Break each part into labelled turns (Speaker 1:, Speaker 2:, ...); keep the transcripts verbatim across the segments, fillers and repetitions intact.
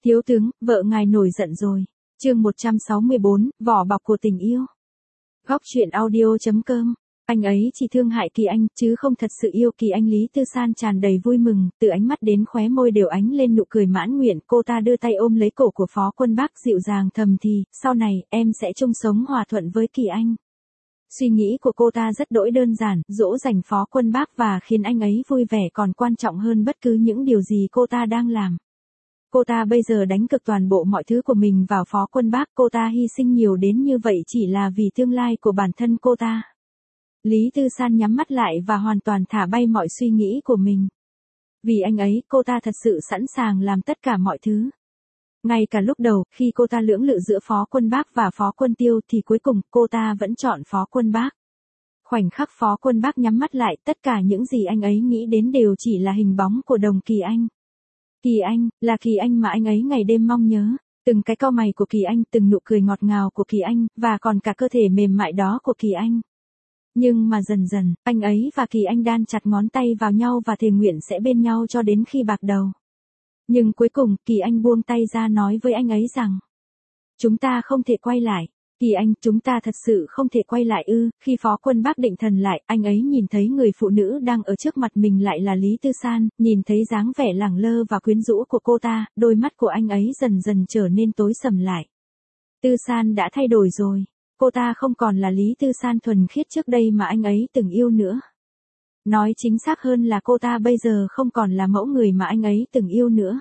Speaker 1: Thiếu tướng, vợ ngài nổi giận rồi. Chương một trăm sáu mươi bốn, vỏ bọc của tình yêu. Góc truyện audio chấm com. Anh ấy chỉ thương hại Kỳ Anh, chứ không thật sự yêu Kỳ Anh. Lý Tư San tràn đầy vui mừng, từ ánh mắt đến khóe môi đều ánh lên nụ cười mãn nguyện. Cô ta đưa tay ôm lấy cổ của Phó Quân Bác, dịu dàng thầm thì, sau này, em sẽ chung sống hòa thuận với Kỳ Anh. Suy nghĩ của cô ta rất đỗi đơn giản, dỗ dành Phó Quân Bác và khiến anh ấy vui vẻ còn quan trọng hơn bất cứ những điều gì cô ta đang làm. Cô ta bây giờ đánh cực toàn bộ mọi thứ của mình vào Phó Quân Bác, cô ta hy sinh nhiều đến như vậy chỉ là vì tương lai của bản thân cô ta. Lý Tư San nhắm mắt lại và hoàn toàn thả bay mọi suy nghĩ của mình. Vì anh ấy, cô ta thật sự sẵn sàng làm tất cả mọi thứ. Ngay cả lúc đầu, khi cô ta lưỡng lự giữa Phó Quân Bác và Phó Quân Tiêu thì cuối cùng cô ta vẫn chọn Phó Quân Bác. Khoảnh khắc Phó Quân Bác nhắm mắt lại, tất cả những gì anh ấy nghĩ đến đều chỉ là hình bóng của Đồng Kỳ Anh. Kỳ Anh, là Kỳ Anh mà anh ấy ngày đêm mong nhớ. Từng cái cau mày của Kỳ Anh, từng nụ cười ngọt ngào của Kỳ Anh, và còn cả cơ thể mềm mại đó của Kỳ Anh. Nhưng mà dần dần, anh ấy và Kỳ Anh đan chặt ngón tay vào nhau và thề nguyện sẽ bên nhau cho đến khi bạc đầu. Nhưng cuối cùng, Kỳ Anh buông tay ra nói với anh ấy rằng, chúng ta không thể quay lại. Kỳ Anh, chúng ta thật sự không thể quay lại ư? Khi Phó Quân Bác định thần lại, anh ấy nhìn thấy người phụ nữ đang ở trước mặt mình lại là Lý Tư San, nhìn thấy dáng vẻ lẳng lơ và quyến rũ của cô ta, đôi mắt của anh ấy dần dần trở nên tối sầm lại. Tư San đã thay đổi rồi. Cô ta không còn là Lý Tư San thuần khiết trước đây mà anh ấy từng yêu nữa. Nói chính xác hơn là cô ta bây giờ không còn là mẫu người mà anh ấy từng yêu nữa.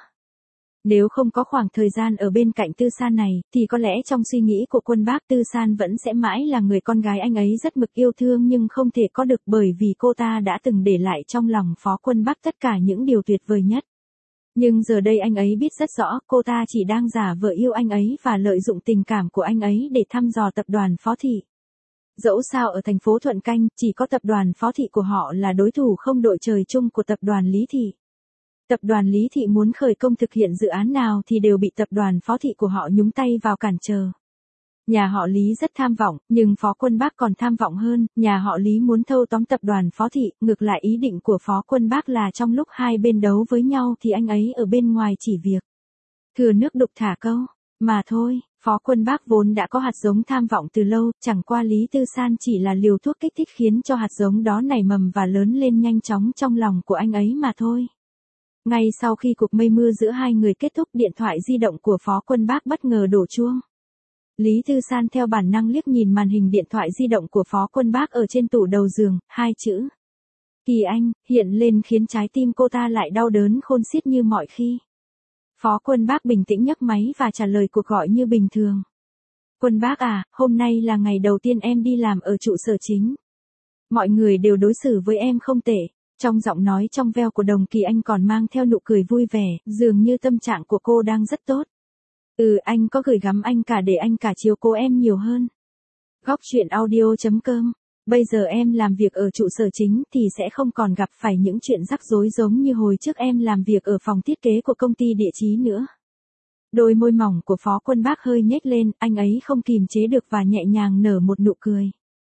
Speaker 1: Nếu không có khoảng thời gian ở bên cạnh Tư San này, thì có lẽ trong suy nghĩ của Quân Bác, Tư San vẫn sẽ mãi là người con gái anh ấy rất mực yêu thương nhưng không thể có được, bởi vì cô ta đã từng để lại trong lòng Phó Quân Bác tất cả những điều tuyệt vời nhất. Nhưng giờ đây anh ấy biết rất rõ, cô ta chỉ đang giả vờ yêu anh ấy và lợi dụng tình cảm của anh ấy để thăm dò tập đoàn Phó Thị. Dẫu sao ở thành phố Thuận Canh, chỉ có tập đoàn Phó Thị của họ là đối thủ không đội trời chung của tập đoàn Lý Thị. Tập đoàn Lý Thị muốn khởi công thực hiện dự án nào thì đều bị tập đoàn Phó Thị của họ nhúng tay vào cản trở. Nhà họ Lý rất tham vọng, nhưng Phó Quân Bác còn tham vọng hơn, nhà họ Lý muốn thâu tóm tập đoàn Phó Thị, ngược lại ý định của Phó Quân Bác là trong lúc hai bên đấu với nhau thì anh ấy ở bên ngoài chỉ việc thừa nước đục thả câu, mà thôi. Phó Quân Bác vốn đã có hạt giống tham vọng từ lâu, chẳng qua Lý Tư San chỉ là liều thuốc kích thích khiến cho hạt giống đó nảy mầm và lớn lên nhanh chóng trong lòng của anh ấy mà thôi. Ngay sau khi cuộc mây mưa giữa hai người kết thúc, điện thoại di động của Phó Quân Bác bất ngờ đổ chuông. Lý Tư San theo bản năng liếc nhìn màn hình điện thoại di động của Phó Quân Bác ở trên tủ đầu giường, hai chữ Kỳ Anh hiện lên khiến trái tim cô ta lại đau đớn khôn xiết như mọi khi. Phó Quân Bác bình tĩnh nhấc máy và trả lời cuộc gọi như bình thường. Quân Bác à, hôm nay là ngày đầu tiên em đi làm ở trụ sở chính. Mọi người đều đối xử với em không tệ. Trong giọng nói trong veo của Đồng Kỳ Anh còn mang theo nụ cười vui vẻ, dường như tâm trạng của cô đang rất tốt. Ừ, anh có gửi gắm anh cả để anh cả chiếu cố em nhiều hơn. Góc truyện audio chấm com. Bây giờ em làm việc ở trụ sở chính thì sẽ không còn gặp phải những chuyện rắc rối giống như hồi trước em làm việc ở phòng thiết kế của công ty địa chí nữa. Đôi môi mỏng của Phó Quân Bác hơi nhếch lên, anh ấy không kìm chế được và nhẹ nhàng nở một nụ cười.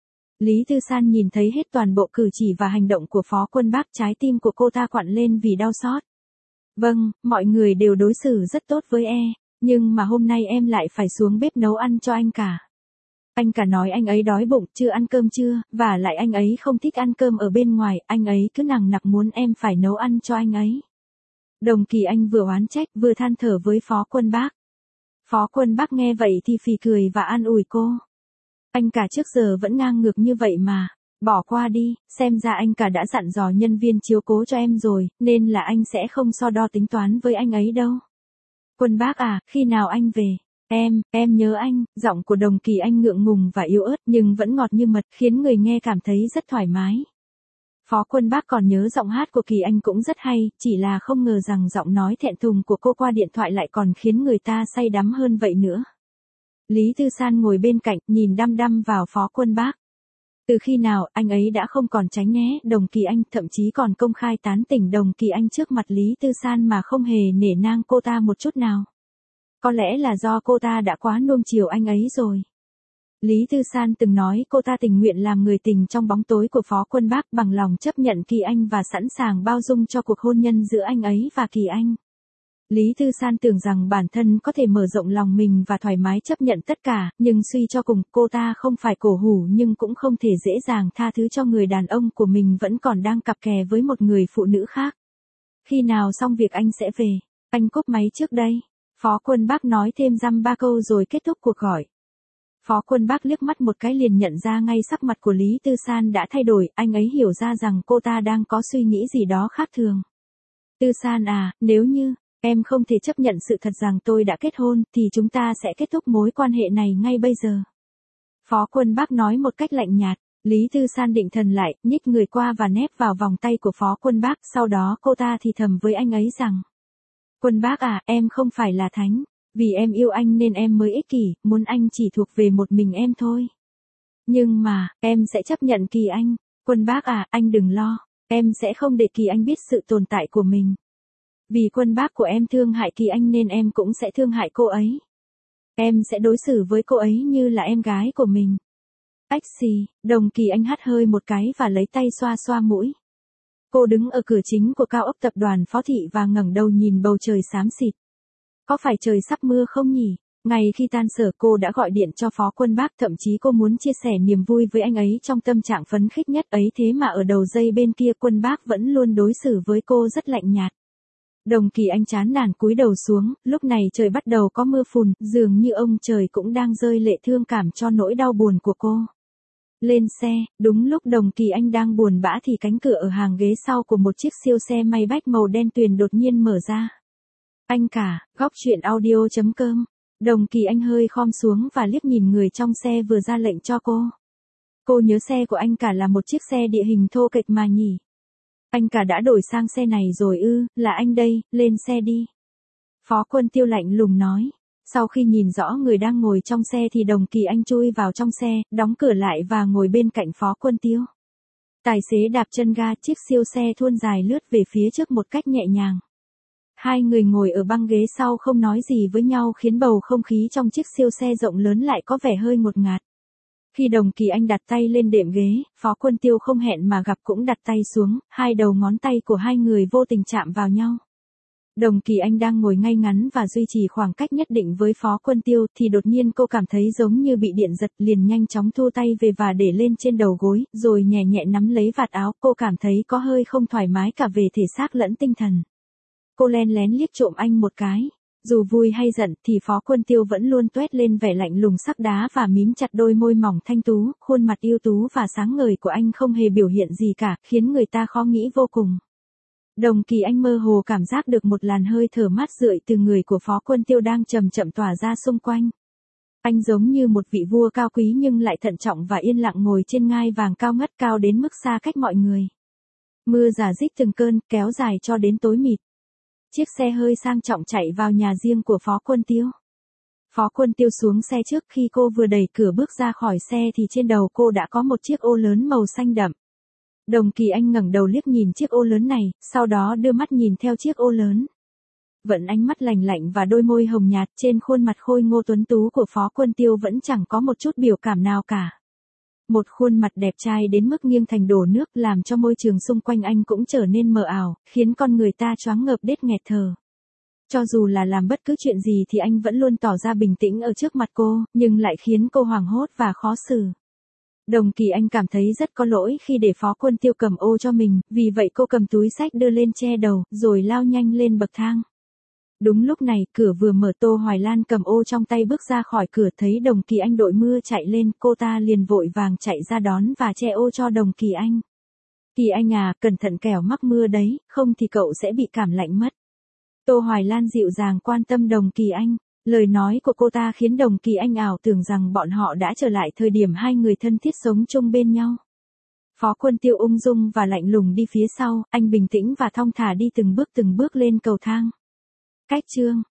Speaker 1: Lý Tư San nhìn thấy hết toàn bộ cử chỉ và hành động của Phó Quân Bác, trái tim của cô ta quặn lên vì đau xót. Vâng, mọi người đều đối xử rất tốt với e, nhưng mà hôm nay em lại phải xuống bếp nấu ăn cho anh cả. Anh cả nói anh ấy đói bụng, chưa ăn cơm chưa, và lại anh ấy không thích ăn cơm ở bên ngoài, anh ấy cứ nằng nặc muốn em phải nấu ăn cho anh ấy. Đồng Kỳ Anh vừa oán trách vừa than thở với Phó Quân Bác. Phó Quân Bác nghe vậy thì phì cười và an ủi cô. Anh cả trước giờ vẫn ngang ngược như vậy mà, bỏ qua đi, xem ra anh cả đã dặn dò nhân viên chiếu cố cho em rồi, nên là anh sẽ không so đo tính toán với anh ấy đâu. Quân Bác à, khi nào anh về? Em, em nhớ anh. Giọng của Đồng Kỳ Anh ngượng ngùng và yếu ớt nhưng vẫn ngọt như mật, khiến người nghe cảm thấy rất thoải mái. Phó Quân Bác còn nhớ giọng hát của Kỳ Anh cũng rất hay, chỉ là không ngờ rằng giọng nói thẹn thùng của cô qua điện thoại lại còn khiến người ta say đắm hơn vậy nữa. Lý Tư San ngồi bên cạnh, nhìn đăm đăm vào Phó Quân Bác. Từ khi nào, anh ấy đã không còn tránh né Đồng Kỳ Anh, thậm chí còn công khai tán tỉnh Đồng Kỳ Anh trước mặt Lý Tư San mà không hề nể nang cô ta một chút nào. Có lẽ là do cô ta đã quá nuông chiều anh ấy rồi. Lý Tư San từng nói cô ta tình nguyện làm người tình trong bóng tối của Phó Quân Bác, bằng lòng chấp nhận Kỳ Anh và sẵn sàng bao dung cho cuộc hôn nhân giữa anh ấy và Kỳ Anh. Lý Tư San tưởng rằng bản thân có thể mở rộng lòng mình và thoải mái chấp nhận tất cả, nhưng suy cho cùng, cô ta không phải cổ hủ nhưng cũng không thể dễ dàng tha thứ cho người đàn ông của mình vẫn còn đang cặp kè với một người phụ nữ khác. Khi nào xong việc anh sẽ về, anh cúp máy trước đây. Phó Quân Bác nói thêm dăm ba câu rồi kết thúc cuộc gọi. Phó Quân Bác liếc mắt một cái liền nhận ra ngay sắc mặt của Lý Tư San đã thay đổi, anh ấy hiểu ra rằng cô ta đang có suy nghĩ gì đó khác thường. Tư San à, nếu như em không thể chấp nhận sự thật rằng tôi đã kết hôn, thì chúng ta sẽ kết thúc mối quan hệ này ngay bây giờ. Phó Quân Bác nói một cách lạnh nhạt. Lý Tư San định thần lại, nhích người qua và nép vào vòng tay của Phó Quân Bác, sau đó cô ta thì thầm với anh ấy rằng: Quân Bác à, em không phải là thánh. Vì em yêu anh nên em mới ích kỷ, muốn anh chỉ thuộc về một mình em thôi. Nhưng mà, em sẽ chấp nhận Kỳ Anh. Quân Bác à, anh đừng lo, em sẽ không để Kỳ Anh biết sự tồn tại của mình. Vì Quân Bác của em thương hại Kỳ Anh nên em cũng sẽ thương hại cô ấy. Em sẽ đối xử với cô ấy như là em gái của mình. Ách xì, Đồng Kỳ Anh hắt hơi một cái và lấy tay xoa xoa mũi. Cô đứng ở cửa chính của cao ốc tập đoàn Phó Thị và ngẩng đầu nhìn bầu trời xám xịt. Có phải trời sắp mưa không nhỉ? Ngay khi tan sở cô đã gọi điện cho Phó Quân Bác, thậm chí cô muốn chia sẻ niềm vui với anh ấy trong tâm trạng phấn khích nhất ấy, thế mà ở đầu dây bên kia Quân Bác vẫn luôn đối xử với cô rất lạnh nhạt. Đồng Kỳ Anh chán nản cúi đầu xuống, lúc này trời bắt đầu có mưa phùn, dường như ông trời cũng đang rơi lệ thương cảm cho nỗi đau buồn của cô. Lên xe, đúng lúc Đồng Kỳ Anh đang buồn bã thì cánh cửa ở hàng ghế sau của một chiếc siêu xe Maybach màu đen tuyền đột nhiên mở ra. Anh cả, góc truyện audio chấm com. Đồng Kỳ Anh hơi khom xuống và liếc nhìn người trong xe vừa ra lệnh cho cô. Cô nhớ xe của anh cả là một chiếc xe địa hình thô kệch mà nhỉ? Anh cả đã đổi sang xe này rồi ư? Là anh đây, lên xe đi. Phó Quân Tiêu lạnh lùng nói. Sau khi nhìn rõ người đang ngồi trong xe thì Đồng Kỳ Anh chui vào trong xe, đóng cửa lại và ngồi bên cạnh Phó Quân Tiêu. Tài xế đạp chân ga, chiếc siêu xe thuôn dài lướt về phía trước một cách nhẹ nhàng. Hai người ngồi ở băng ghế sau không nói gì với nhau khiến bầu không khí trong chiếc siêu xe rộng lớn lại có vẻ hơi ngột ngạt. Khi Đồng Kỳ Anh đặt tay lên đệm ghế, Phó Quân Tiêu không hẹn mà gặp cũng đặt tay xuống, hai đầu ngón tay của hai người vô tình chạm vào nhau. Đồng Kỳ Anh đang ngồi ngay ngắn và duy trì khoảng cách nhất định với Phó Quân Tiêu thì đột nhiên cô cảm thấy giống như bị điện giật, liền nhanh chóng thu tay về và để lên trên đầu gối, rồi nhẹ nhẹ nắm lấy vạt áo. Cô cảm thấy có hơi không thoải mái cả về thể xác lẫn tinh thần. Cô len lén liếc trộm anh một cái. Dù vui hay giận thì Phó Quân Tiêu vẫn luôn toét lên vẻ lạnh lùng sắc đá và mím chặt đôi môi mỏng thanh tú, khuôn mặt yêu tú và sáng ngời của anh không hề biểu hiện gì cả, khiến người ta khó nghĩ vô cùng. Đồng Kỳ Anh mơ hồ cảm giác được một làn hơi thở mát rượi từ người của Phó Quân Tiêu đang chậm chậm tỏa ra xung quanh. Anh giống như một vị vua cao quý nhưng lại thận trọng và yên lặng ngồi trên ngai vàng cao ngất, cao đến mức xa cách mọi người. Mưa rả rích từng cơn, kéo dài cho đến tối mịt. Chiếc xe hơi sang trọng chạy vào nhà riêng của Phó Quân Tiêu. Phó Quân Tiêu xuống xe trước, khi cô vừa đẩy cửa bước ra khỏi xe thì trên đầu cô đã có một chiếc ô lớn màu xanh đậm. Đồng Kỳ Anh ngẩng đầu liếc nhìn chiếc ô lớn này, sau đó đưa mắt nhìn theo chiếc ô lớn. Vẫn ánh mắt lạnh lạnh và đôi môi hồng nhạt, trên khuôn mặt khôi ngô tuấn tú của Phó Quân Tiêu vẫn chẳng có một chút biểu cảm nào cả. Một khuôn mặt đẹp trai đến mức nghiêng thành đổ nước, làm cho môi trường xung quanh anh cũng trở nên mờ ảo, khiến con người ta choáng ngợp đết nghẹt thở. Cho dù là làm bất cứ chuyện gì thì anh vẫn luôn tỏ ra bình tĩnh ở trước mặt cô, nhưng lại khiến cô hoảng hốt và khó xử. Đồng Kỳ Anh cảm thấy rất có lỗi khi để Phó Quân Tiêu cầm ô cho mình, vì vậy cô cầm túi xách đưa lên che đầu, rồi lao nhanh lên bậc thang. Đúng lúc này, cửa vừa mở, Tô Hoài Lan cầm ô trong tay bước ra khỏi cửa, thấy Đồng Kỳ Anh đội mưa chạy lên, cô ta liền vội vàng chạy ra đón và che ô cho Đồng Kỳ Anh. Kỳ Anh à, cẩn thận kẻo mắc mưa đấy, không thì cậu sẽ bị cảm lạnh mất. Tô Hoài Lan dịu dàng quan tâm Đồng Kỳ Anh. Lời nói của cô ta khiến Đồng Kỳ Anh ảo tưởng rằng bọn họ đã trở lại thời điểm hai người thân thiết sống chung bên nhau. Phó Quân Tiêu ung dung và lạnh lùng đi phía sau, anh bình tĩnh và thong thả đi từng bước từng bước lên cầu thang. Cách chương